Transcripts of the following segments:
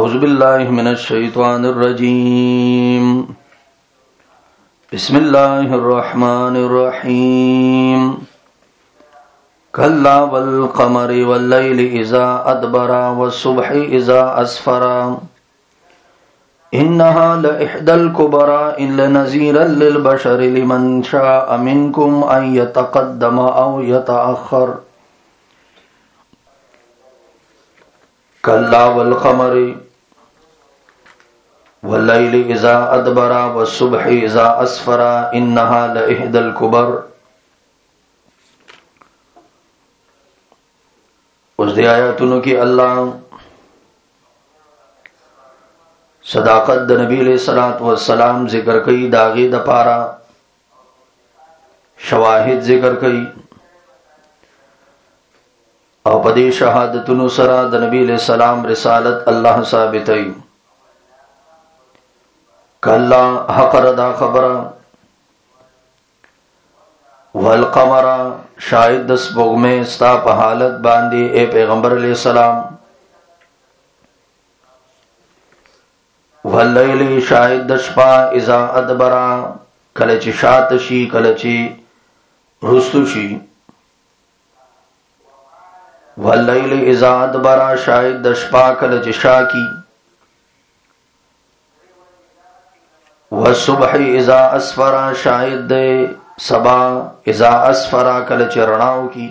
औज़ु बिल्लाहि मिनश शैतानिर रजीम। बिस्मिल्लाहिर रहमानिर रहीम। कल्ला वल क़मरि वल लैलि इज़ा अदबरा वस्सुब्हि इज़ा अस्फरा इन्नहा लइह्दल कुबरा लनज़ीरन लिल बशरि लिमन शाअ मिनकुम अन यतक़द्दम औ यतअख़्ख़र। कल्ला वल क़मरि वल लैलि इज़ा अदबरा वस्सुब्हि इज़ा अस्फरा इन्नहा लइह्दल कुबर। उस दे आयतुन की अल्लाह सदाकत द नबी अलैहिस्सलातु वस्सलाम जिक्र कई दागी द पारा शवाहिद जिक्र कई और पदे शहादतुन सरा द नबी अलैहिस्सलाम रिसालत अल्लाह साबितई। कल्ला हक़रदा खबरा वल क़मरा शायद दस बोग में स्ता पहालत बांधी ए पैगंबर अलैहिस्सलाम। वल लैलि शायद दशपा इज़ा अदबरा कलची शातशी कलची रुस्तुशी। वल लैलि इज़ा अदबरा शायद दशपा कलची शाकी। वस्सुब्हि इज़ा अस्फरा शायद सबा इज़ा अस्फरा कलची रणाओं की।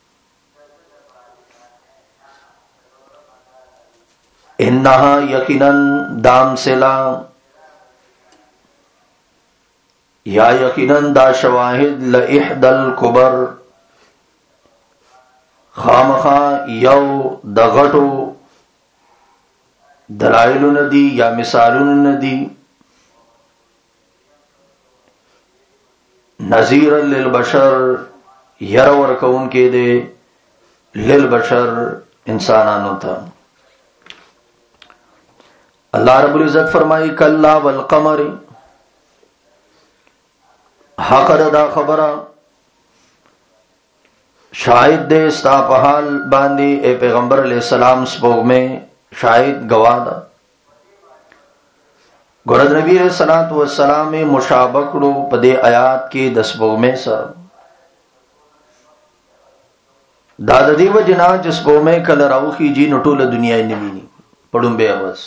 इन्नहा यकीनन दाम सिला या यकीनन दा शवाहिद लइह्दल कुबर खामखा यौ दगटो दलाइलु नदी या मिसालुन नदी। नज़ीरन लिल बशर यरवर कौन के दे लिल बशर इंसानानो था। अल्लाह रब्बुल इज़्ज़त फरमाई कल्ला वल क़मरि हक़रदा खबरा शाहिद दे स्ता पहाल बांधी ए पैगंबर अलैहिस्सलाम स्पोग में शाहिद गवादा। गुरद नबी अलैहिस्सलातु वस्सलाम में मुशाबकड़ो पदे आयात के दसबोग में सर दाददी व जना जिसबो में कल राउखी जी नटोल दुनिया नबीनी पड़ुम्बे अवस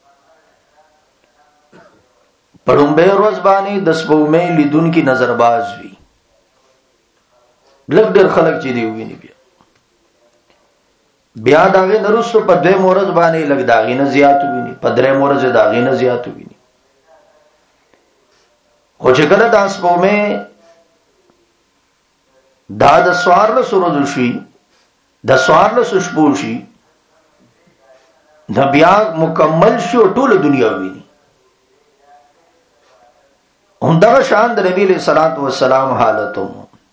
पड़ुम्बे रोज बानी दसबो में लिदुन की नजरबाज भी लग डर खलक चीदी हुई नहीं ब्या दागे नरुस तो पदे मोरज बानी लग दागी न जियात हुई नहीं पदरे मोरज दागी न जियात हुई नहीं। खुश गलत आसपो में दाद स्वारल सुरजुशी दस्वारल सुशपूशी न ब्या मुकम्मल शो टूल दुनिया हुई नहीं। उमदा शान नबी अलैहिस्सलातु वस्सलाम हालतों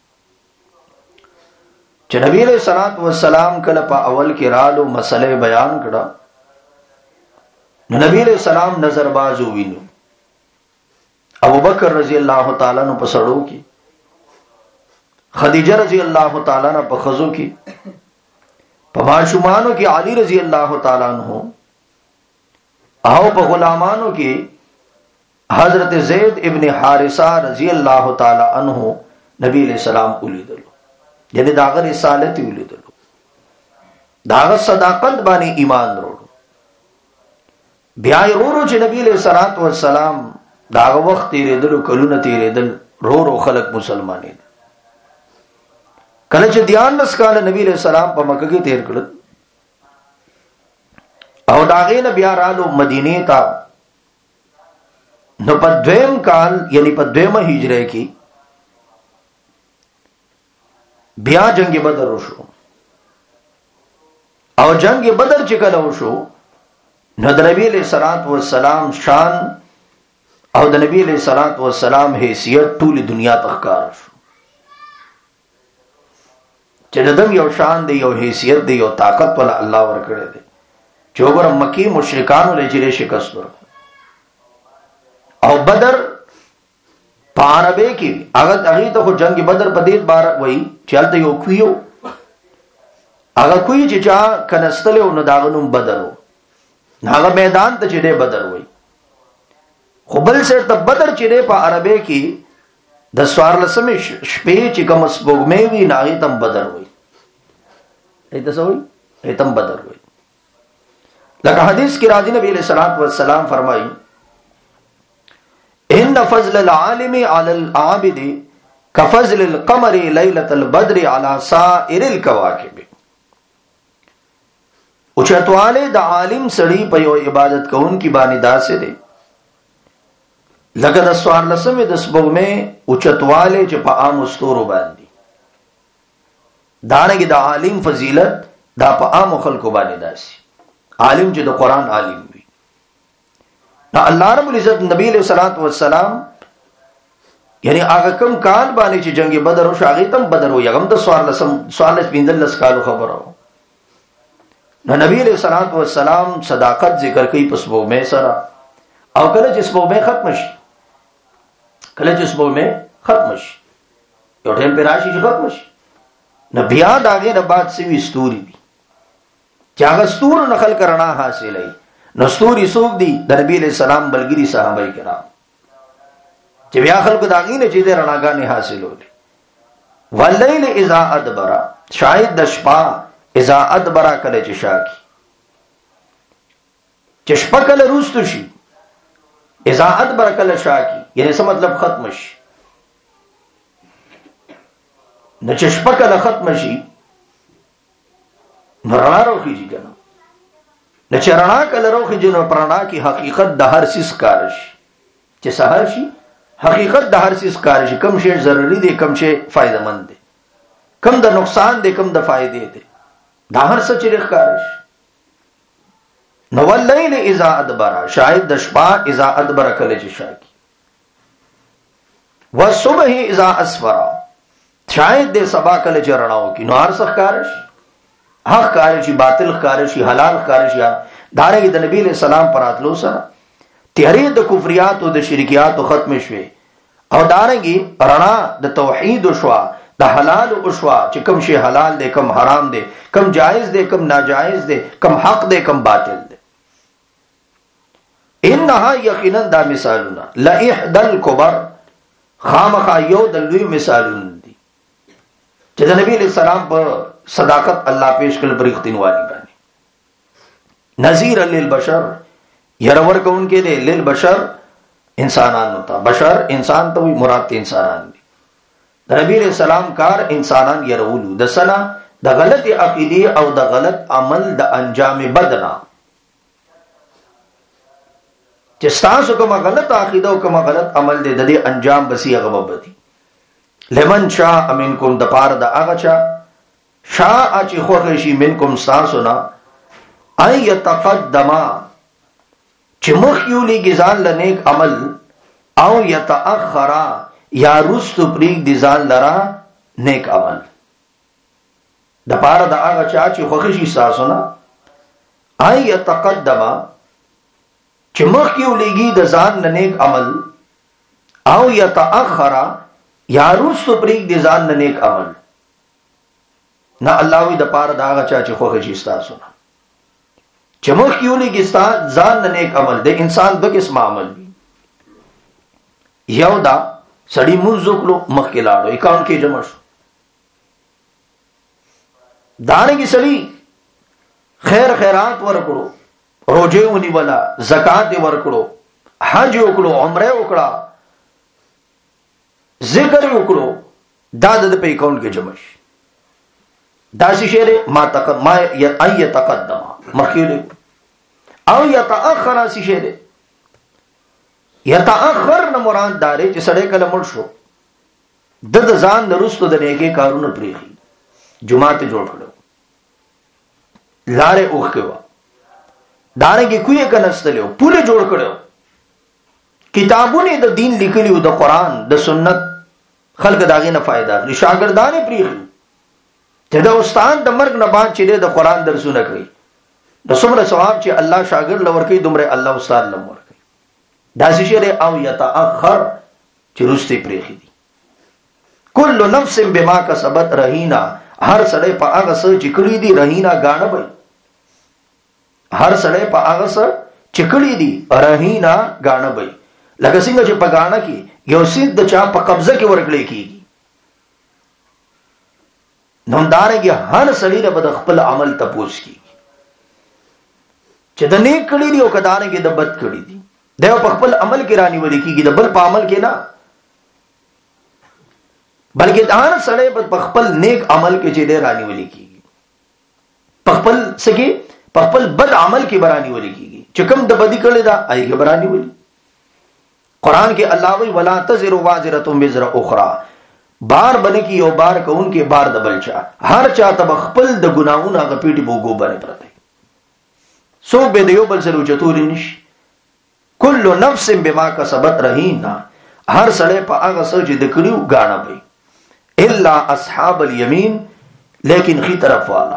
च नबी अलैहिस्सलातु वस्सलाम कल पा अवल के रालो मसले बयान करा नबी अलैहिस्सलाम नजरबाज हुई नु अबू बकर रजी अल्लाह तआला नु पसड़ो की खदीजा रजी अल्लाह तआला न पखजो की पमाशुमानो की अली रजी अल्लाह तआला नु आओ प गुलामानो की हजरत ज़ैद इब्न हारिसा रजी अल्लाह तआला अन्हु नबी अलैहिस्सलाम उलीदलो यानी दागर रिसालत उलीदलो दागर सदाकत बानी ईमान रोड़ो ब्याय रो च नबी अलैहिस्सलातु वस्सलाम दाग वक्त तेरे दिल कलू न तेरे दिल रो रो खलक मुसलमानी कलच ध्यान नस काल नबी अलैहिस्सलाम प मक्का की तेर कल और दागे न ब्या रालो मदीने ता न पद्वेम काल यानी पद्वेम हिजरे की ब्या जंग बदर रोशो और जंग बदर चिकल रोशो न नबी अलैहिस्सलातु वस्सलाम शान और नबी अलैहिस्सलातु वस्सलाम हैसियत टूल दुनिया तख्कार चदम यो शान दे यो हैसियत दे यो ताकत वाला अल्लाह वर करे दे चोगर मक्की मुशरिकान ले जिले शिकस्त और बदर पारबे की अगर अगी तो जंग बदर पदेत बार वही चलते यो कुयो अगर कोई चिचा कनस्तले न दागनुम बदरो هغه میدان ته چې بدر وای. خو بل سره ته بدر چې په عربی کې د سوارلسمې شپې چې کوم سپوږمۍ وي ناغي تم بدر وای. ایته سوې ایتم بدر وای. لکه حدیث کې راځي نبی علیہ الصلوۃ والسلام فرمایي ان فضل العالم على العابد كفضل القمر ليله البدر على سائر الكواكب. اوچتواله د عالم سړي په یو عبادت کوونکی باندې داسې دی لکه د سوارلسمې د سپوږمۍ اوچتواله چې په عام ستورو باندې. دانګي د عالم فضیلت دا په عام خلکو باندې داسي. عالم چې د قران عالم وي. نو الله رب العزت نبی علیہ الصلوۃ والسلام یعنی هغه کوم کال باندې چې جنگ بدر او شاغی تم بدر و یغم د سوالس پیندل کالو خبرو. نو نبی علیہ الصلوۃ والسلام صداقت ذکر کوي پس وو مې سره او کله چې سپو مې ختم شي کله چې سپو مې ختم شي یو ټیم په راشي چې ختم شي نو بیا داګه د بعد سوي ستوري دي چې هغه ستورو نقل کرنا حاصلې. نو ستوري څوک دي؟ د نبی علیہ السلام بلګری صحابه کرام چې بیا خلکو داګه نه چې د رڼاګانې حاصلولې. واللیل اذا ادبر شاید د شپه اذا ادبر کله چې شاکی چې شپه کله روستو شي اذا ادبر کله شاکی یعنی څه مطلب ختم شي. نو چې شپه کله ختم شي رڼا روخیږي کنه. نو چې رڼا کله روخیږي نو پرانا کی حقیقت د هر څه کار شي چې سحر شي حقیقت د هر څه کار شي. کم شی ضروری دی کم شی فائدہ مند دی کم د نقصان دی کم د فائدې دی دا هر څه چې کار شي. نو واللیل اذا ادبر شاید د شپه اذا ادبر کله چې شاکی والصبح اذا اسفر شاید د سبا کله چې رڼاو کی نو هر څه کار شي حق کار شي باطل کار شي حلال کار شي. دارنګه د نبی له سلام پراتلو سره تیاری د کفریات او د شرکیات ختم شوه او دارنګه رڼا د توحید شوا د حلال او شوا چې کم شي حلال دی کم حرام دی کم جائز دی کم ناجائز دی کم حق دی کم باطل دی. انها یقینا دا مثالنا لا احد الكبر خامخا یو د لوی مثالونه دي چې د نبی علیہ السلام په صداقت الله پیش کړ پر اختینوالي باندې. نذیر للبشر يرور کون کې دي للبشر انسانانو ته بشر انسان ته وي مراد ته انسانان دي. د نبی علیہ السلام کار انسانان يرولو د سنا د غلط عقیده او د غلط عمل د انجام بدنا چې تاسو کومه غلط عقیده او کومه غلط عمل دي د دې انجام بسی هغه وبدي. لمن شاء منکم د پار د هغه چا شاء چې خوښ شي منکم تاسو نه اي يتقدم چې مخ یو لګي ځان له نیک عمل او يتاخر یا رستو پریک دي ځان لرا نیک عمل. د پار د هغه چا چې خوښ شي تاسو نه اي يتقدم چې مخ یو لګي د ځان له نیک عمل او يتاخر یا رستو پریک دي ځان له نیک عمل. نه الله وی د پاره دا هغه چا چې خوښ شي تاسو نه چې مخ کیو لګي ځان نه نیک عمل د انسان د قسم عمل وي. یو دا سړی مونږ وکړو مخ کې لاړو اکاونټ کې جمع شو دانګي سړی خیر خیرات ورکړو روزه ونی ولا زکات ورکړو حج وکړو عمره وکړه ذکر وکړو دا د په اکاونټ کې جمع شي. داسې شعر ما يتقدم مخیل او يتاخر اسی شعر يتاخر نه مراد داري چې سړی کله مړ شو د ځان نرستو د نیکي کارونه پریخي جمعه ته جوړ کړو لارې اوخ کوا دارنګه کوی کنهستلو پوره جوړ کړو کتابونه د دین لیکلیو د قران د سنت خلق داغه نه فائدہ لري شاګردانه پریخي چې دا استاد د مرګ نه بعد چې د قران درسونه کوي د څومره ثواب چې الله شاګرد لور کوي دومره الله استاد لور کوي. دا شی او يتاخر چې رستي پریخي دي. کل نفس بما کسبت رهینا هر سړی په هغه څه چې کړی دي رهینا غاڼه وي هر سړی په هغه څه چکړی دي رهینا غاڼه وي لکه څنګه چې په غاڼه کې یو سید د چا په قبضه کې ورکړي کیږي نو دارنګه هر سړی له بد خپل عمل تپوس کیږي چې د نیک کړي دی او کدارنګه د بد کړي دي دا په خپل عمل کې رانی ولي کیږي د بل په عمل کې نه بلکې هر سړی په خپل نیک عمل کې چې دی رانی ولي کیږي په خپل سګي په خپل بد عمل کې برانی ولي کیږي چې کوم د بدی کړي دا ایږي برانی ولي قرآن کې الله وی ولا تزر وازره وزر اخرى بار بنه کی یو بار کون کې بار د بلچا هر چا ته خپل د ګناہوں هغه پیټي بوګو باندې پرته سو به دیو بل سره چتوري نشي کل نفس بما کسبت رهینا هر سړی په هغه څه چې د کړیو غاڼه وي الا اصحاب الیمین لیکن خي طرف والا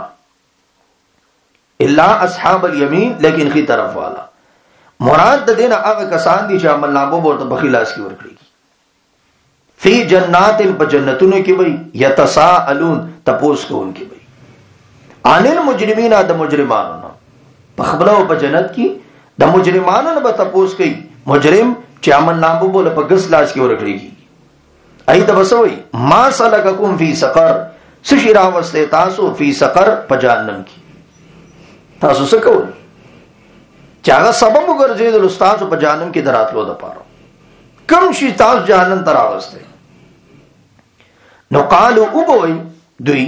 الا اصحاب الیمین لیکن خي طرف والا مراد د دین هغه کسان دي چې عمل نامو ورته بخیلاس کی ورکړي فی جنات بجنتونو کې وي یتساءلون تپوس کوونکی وي ان المجرمین د مجرمانو په خبرو په جنت کې د مجرمانو نه به تپوس کوي مجرم چې عمل نامو بوله په غس لاس کې ورکړي ایت بسوي ما سلککم فی سقر سشرا واسطه تاسو فی سقر په جهنم کې تاسو څه کوئ چې هغه سبب وګرځیدل استاد په جهنم کې دراتلو د پاره کم شي تاسو جهنم ته راوسته نو قالو وبوي دوی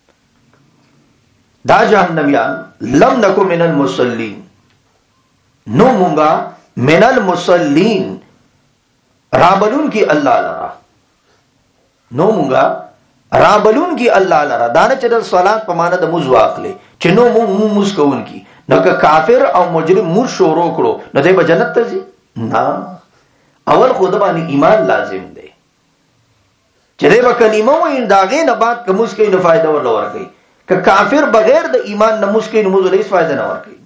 دا جهنميان لم نکو من المصلين نو مونږه من المصلين رابلون کی الله لرا نو مونږه رابلون کی الله لرا دانه چې د صلات په معنا د موز واخلې چې نو مونږ موس کوون کی نو که کافر او مجرم مور شروع کړو نو دوی به جنت ته ځي نه اول خود باندې ایمان لازم دی چې دوی به کلمه وایي داغه نه بعد کومس کې نه فائدہ ورل ورکړي که کافر بغیر د ایمان نه موس کې نه موږ هیڅ فائدہ نه ورکړي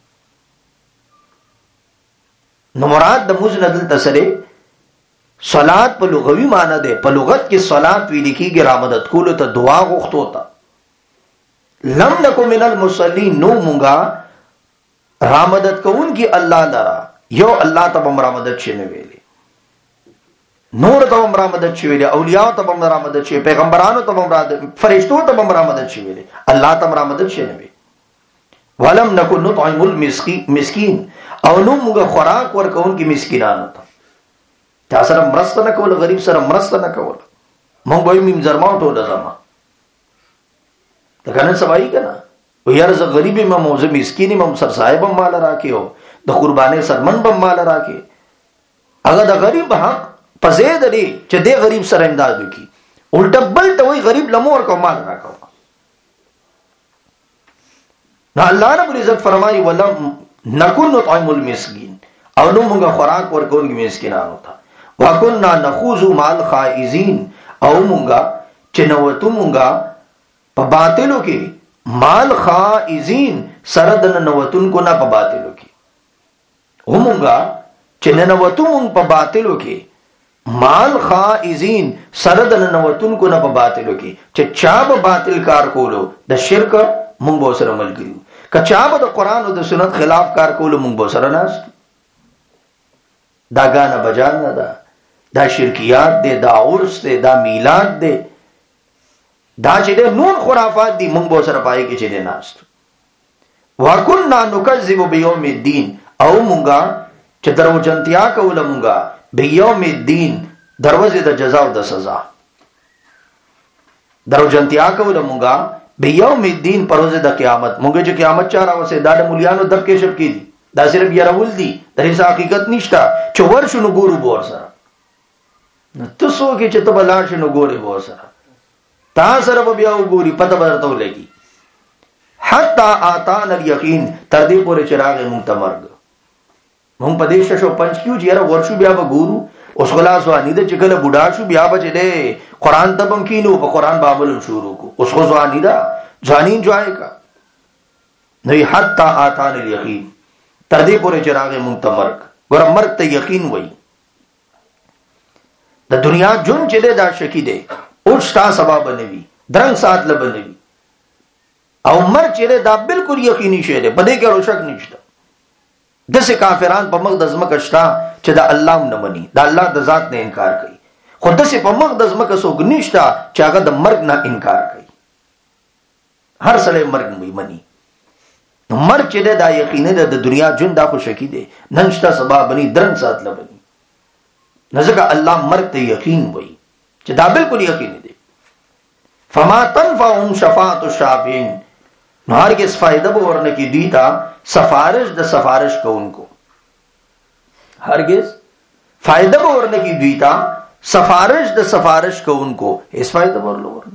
نو مراد د موږ نه دلته سره صلات په لغوي معنی ده په لغت کې صلات ویل کېږي رامدد کول ته دعا غوښتو ته لم نکو من المصلين نو مونږه رامدد کون کی الله لرا یو الله ته بم رامدد شنه ویلي نور ته بم رامدد شي ویلي اولیاء ته بم رامدد شي پیغمبرانو ته بم رامدد فرشتو ته بم رامدد شي ویلي الله ته رامدد شنه ویلي ولم نکو نطعم المسکین او نو موږ خوراک ورکون کی مسکینانو ته تا سره مرسته نه کول غریب سره مرسته نه کول مونږ به مم زرما ټول زما دا کنه سوای کنه و یار ز غریب ما موزه مسکین ما سر صاحب مال راکیو د قربانې سرمن بم مال راکی هغه د غریب حق پزید دی چې د غریب سره امداد وکي الټا بل ته وای غریب لمور کو مال راکو نو الله رب العزت فرمایي ولم نکن نطعم المسکین او نو موږ خوراک ورکون کی مسکینانو ته وکنا نخوض مع الخائزین او مونږه چې نوته مونږه په باطلو کې مال خائزین سره د نوتون کو نه په باطلو کې همونږه چې نوته مونږ په باطلو کې مال خائزین سره د نوتون کو نه په باطلو کې چې چا به باطل کار کولو د شرک مونږ به سره ملګریو کچا به د قران او د سنت خلاف کار کولو مونږ به سره ناست دا غانا بجان نه ده دا شرکیات دے دا عرس دے دا میلاد دے دا چې دے نون خرافات دی مونږ به سره پای کې چې دے ناست وکنا نکذب بیوم الدین او مونږه چې دروژنتیا کوله مونږه بیوم الدین دروازه د جزا او د سزا دروژنتیا کوله مونږه بیوم الدین پروزه د قیامت مونږه چې قیامت چاره وسه دا د مليانو دب کې شپ کیدی دا صرف یارول دي درې حقیقت نشته چې ورشو نو ګورو بور سره نو تاسو کې چې ته بلار شنو ګوري بور سره تا سره بیا وګوري پته برته ولګي حتا اتان الیقین تر دې پورې چراغ مونږ ته مرګ مونږ په دې ششو پنځ کیو چې یاره ورشو بیا وګورو اوس خلاص وانی د چکل بوډا شو بیا بچ دې قران ته بم کینو په قران بابل شروع کو اوس خو ځواني دا ځانین جوای کا نه حتا اتان الیقین تر دې پورې چراغ مونږ ته مرګ ګور مرګ ته یقین وای د دنیا جون چې دا شکی دی او شتا سبب بنوي درنګ سات ل بنوي او مر چې دا بالکل یقیني شی دی په دې کې شک نشته دسه کافران په مخ د ځمکه شته چې د الله نه مني، د الله د ذات نه انکار کوي، خو دسه په مخ د ځمکه څوک نشته چې هغه د مرګ نه انکار کوي. هر سړی مرګ مني. نو مرګ چې دا یقیني ده، د دنیا ژوند دا خو شکی دی، نن شته سبا بني، درن سات لبني. نزدک الله مرګ ته یقین وایي چې دا بالکل یقیني دی. فما تنفعهم شفاعت الشافعين، نو هرگز فائدہ به ورنه کی دیتا سفارش د سفارش کوونکو، هرگز فائدہ به ورنه کی دیتا سفارش د سفارش کوونکو، هیڅ فائدہ ورنه.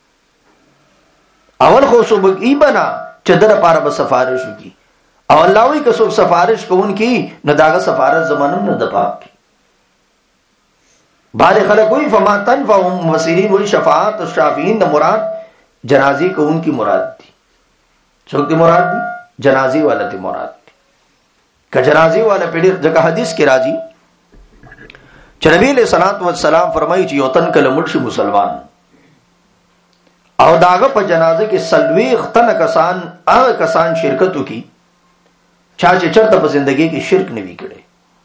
اول خو سبق ای بنا چې در لپاره به سفارش وکي، او الله وی که څوک سفارش کوونکی نو داغه سفارش زمانم نه د پاک. بعض خلک وی فما تنفعهم مفسرین وی شفاعت الشافعین د مراد جنازی کوونکی مراد دی. څوک دی مراد دی؟ جنازی والا دی مراد دی. که جنازی والا پیډر ځکه حدیث کې راځي چې نبی علیہ الصلوۃ والسلام فرمایي چې یو تن کله مرشد مسلمان او داغه په جنازه کې سلويخ تن کسان هغه کسان شرکت وکي چا چې چرته په ژوندۍ کې شرک نه وی کړي.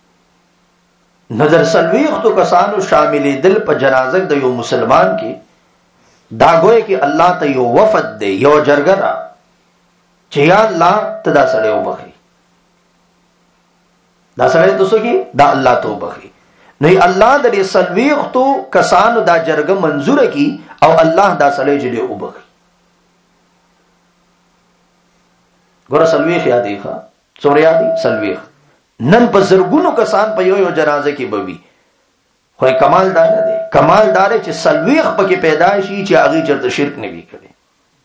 نظر سلويخ تو کسانو شاملې دل په جنازه د یو مسلمان کې دا ګوي کې الله ته یو وفد دی، یو جرګه ده چې یا الله تدا سره وبخي، دا سره تاسو کې دا الله ته وبخي. نو الله د دې سلويخ تو کسانو دا جرګه منظور کی او الله دا سړی چې دی وبخي. ګور سلويخ یادې ښا څومره یادې سلويخ نن په زرګونو کسان په یو جنازه کې بوي، خو کمال دا نه دی، کمال دا چې سلويخ پکې پیدا شي چې هغه چرته شرک نه وی کړي.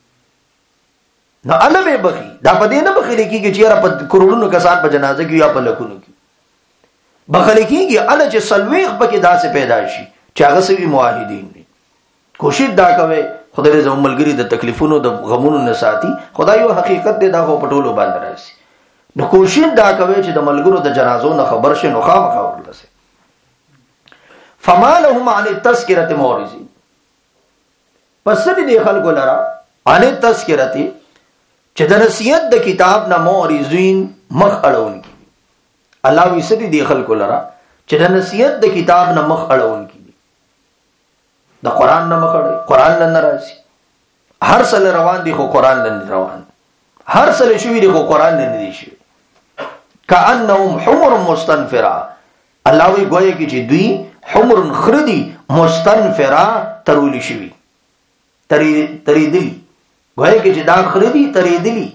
نو الله به بخي، دا په دې نه بخي کېږي چې را په کروڑونو کسان په جنازه کې یا په لکونو کې بخل کېږي، الله چې سلويخ پکې داسې پیدا شي چې هغه سوي موحدین دي. کوشش دا کوي خدای دې زموږ ملګری د تکلیفونو د غمونو نه ساتي، خدای یو حقیقت دې دا په ټولو باندې راځي. نو کوشش دا کوي چې د ملګرو د جنازو نه خبر شي، نو خامخا ورلسه. فما لهم عن التذکرة معرضین، پس دې خلکو لرا عن التذکرة چې د نصیحت د کتاب نه معرضین مخ اړون کی. الله وی سدي دې خلکو لرا چې د نصیحت د کتاب نه مخ اړون کی، د قران نه مخ اړي، قران لن راځي. هر سل روان دي خو قران لن روان، هر سل شوی دي خو قران لن دي شي. کأنهم حمر مستنفرا، الله وی ګویا کی چې دوی حمر خردي مستنفرا ترولی شوی، تریدلی ګویا کی چې دا خردي تریدلی.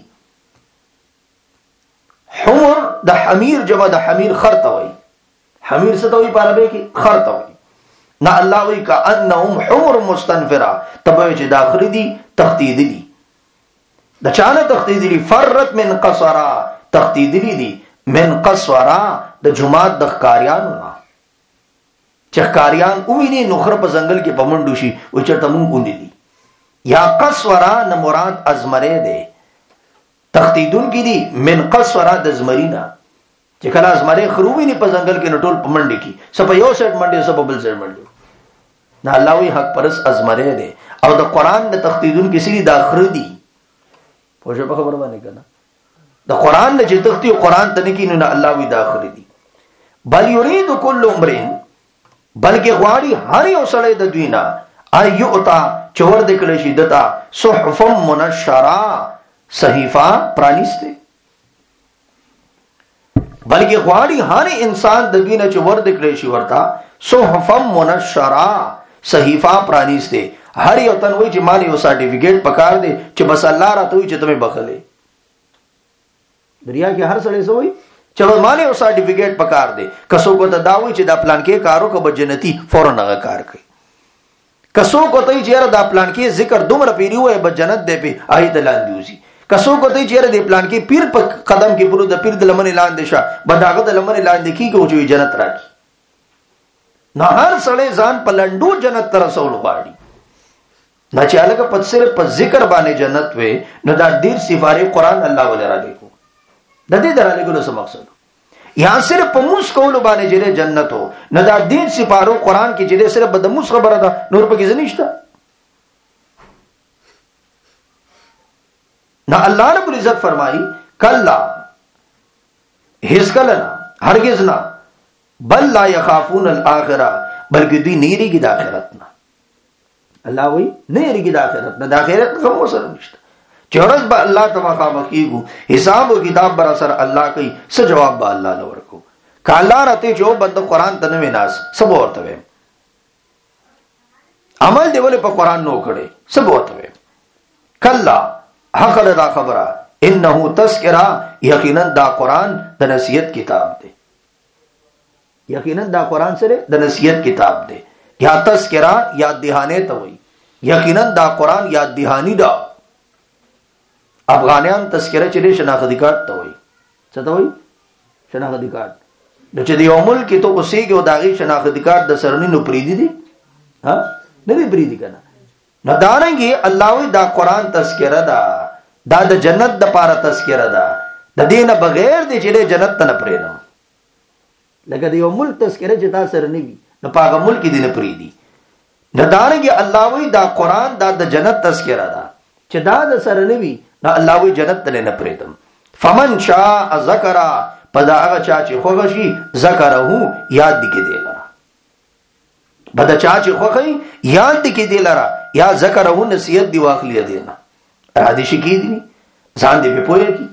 حمر د حمیر جمع د حمیر خرته وای، حمیر څه ته وای په عربی کې؟ خرته وای. نه الله وی کأنهم حمر مستنفرا، تبه چې دا خردي تختیدلی، د چانه تختیدلی؟ فرت من قصرا، تختیدلی دي من قصرا د جماعت د ښکاریانو نه، چې ښکاریان ویني نخره په ځنګل کې پمنډو شي او چرته مونږ وندي دي. یا قصرا نه مراد ازمره ده، تختیدون کی دي من قصرا د زمرینا، چې کله ازمره خروویني په ځنګل کې نټول پمنډي کی سپ یو سیټ منډي سپ بل سیټ منډي. نه الله وی حق پرس ازمره ده، او د قران د تختیدون کې سړي د اخر دي. پوه شو په خبره باندې کنه؟ د قران نه چې تختی قران ته نه کینو، نه الله وی د اخر دي. بل یرید کل امرئ، بلکې غواړي هر یو سړی د دوی نه ایوتا چې ور د کړي شي دتا صحف منشرا، صحیفه پرانیسته. بلکې غواړي هر انسان د دوی نه چې ور د کړي شي ورتا صحف منشرا، صحیفه پرانیسته. هر یو تن وای چې مال یو سرټیفیکیټ پکار دی چې بس الله راته وي چې تمه بخلې. دریا کې هر سړی سوې چې مال یو سرټیفیکیټ پکار دی، کسو کو ته دا وای چې دا پلان کې کارو کو بجنتی فورن هغه کار کوي. کسو کو ته چې دا پلان کې ذکر دومره پیری وای بجنت دی په آی دلان دیوسی. کسو کو ته چې دې پلان کې پیر په قدم کې پرو د پیر د لمن لاندې شه بداغه د لمن لاندې کیږي او چې جنت راځي. نه هر سړی ځان په لندو جنت تر رسول غواړي. نه چې الګ په صرف په ذکر باندې جنت وې، نو دا ډیر سفاره قران الله ولرا لیکو. د دې درالګو څه مقصد؟ یا صرف په موس کول باندې چې جنت هو، نه دا ډیر سفاره قران کې چې صرف د موس خبره ده، نور په کې ځنيشته. نه الله رب العزت فرمایي کلا هیڅ کله نه، هرگز نه. بل لا یخافون الاخره، بلکې دوی نه یریږي د آخرت نه. الله وی نه یریږي د آخرت نه، د آخرت غم سره نشته. چې ورځ به الله ته مخامخ کیږو، حساب او کتاب بر سره الله کوي، څه جواب به الله نه ورکو. که الله راته جو بند قرآن ته نه ناس سب ورته وي، عمل دی ولې په قرآن نو کړي سب ورته وي. کلا حق دا خبره، انه تذکرہ، یقینا دا قرآن د نصیحت کتاب دی. یقینا دا قرآن سره د نصیحت کتاب دی. یا تذکرہ یاد دهانه ته وي، یقینا دا قرآن یاد دهانی دا. افغانیان تذکرہ چې شناختی کارت ته وي. څه ته وي؟ شناختی کارت. نو چې د یو ملک ته اوسېږي او د هغې شناختی کارت د سرني نو پرېږدي دي؟ نه دی پرېږدي که نه. نو دارنګې الله وایي دا قرآن تذکره ده، دا د جنت دپاره تذکره ده، د دې نه بغیر دی چې دی جنت ته نه پرېږدم. لکه د یو ملک تذکره چې تا سره نه وي نو په هغه ملک دې نه پرېږدي. نو دارنګې الله وایي دا قرآن دا د جنت تذکره ده، چې دا د سره نه وي نو الله وایي جنت ته نه پرېږدم. فمن شاء ذکره، په دا هغه چا چې خوښه شي، ذکره یاد دي کې دی لره. په دا چا چې خوښه یاد دي کې دی لره، یا ذکره نصیحت دی واخلي دی نه راځي شي کې دي ځان دې په پوهه کې.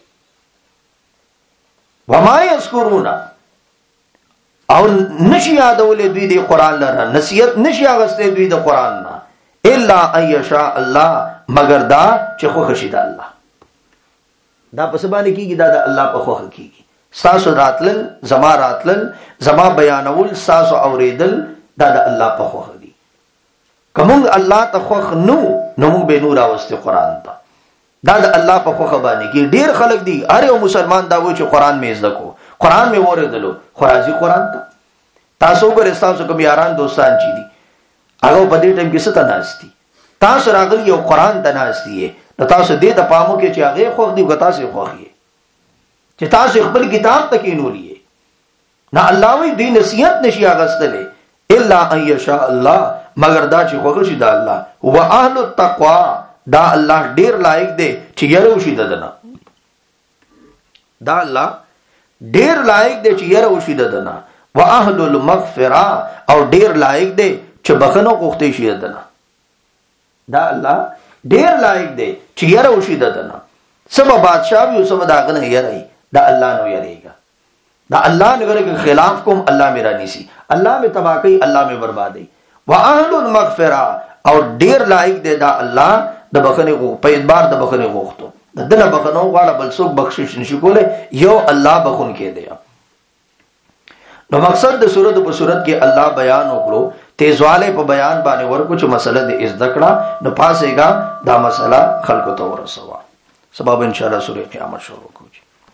وما یذکرون، او نشي یادولې دوی د قرآن لره، نصیحت نشي اغستې دوی د قرآن نه، الا ان یشاء الله، مگر دا چې خوښه شي د الله. دا په څه باندې کېږي؟ دا د الله په خوښه کېږي. ستاسو راتلل، زما راتلل، زما بیانول، ستاسو اورېدل، دا د الله په خوښه دي. که موږ الله ته خوښ نو موږ به نور راوستي قرآن ته. دا د الله په خوښه باندې کې ډېر خلک دي، هر یو مسلمان دا وایي چې قرآن مې زده کو، قرآن مې واورېدلو، خو راځي قرآن ته. تاسو وګورئ ستاسو کوم یاران دوستان چې دي هغه په دې ټایم کې څه ته ناست دي؟ تاسو راغلي یو قرآن ته ناست دي، نو تاسو دې ته پام وکړئ چې هغې خوښ دي که تاسې خوښ یې، چې تاسو خپل کتاب ته کېنولي. نه الله وایي دوی نصیحت نشي اغستلی، الا ان یشاء الله، مگر دا چې خوښ شي د الله. و اهل التقوا، دا الله ډېر لایق دی چې یره وشي د ده نه. دا الله ډېر لایق دی چې یره وشي د ده نه. و اهل المغفره، او ډېر لایق دی چې بخنه غوښتې شي د ده نه. دا الله ډېر لایق دی چې یره وشي د ده نه. سبا بادشاہ وي او سبا د هغه نه یری، دا الله نو یریږه. دا الله نه غره خلاف کوم، الله مې رانیسي، الله مې تباہ کوي، الله مې بربادي. و اهل المغفره، او ډېر لایق دی دا الله د بخنه په اعتبار د بخنه غوښتو. د دنه بخنو غواړه بل څوک بخشش نشي کولی، یو الله بخون کې دی. نو مقصد د صورت په صورت کې الله بیان وکړو، تیزواله په بیان باندې ورکو چې مسله د ذکر نو پاسېګا دا مسله خلکو ته ورسوه. سبب ان شاء الله سورې قیامت شروع کوي.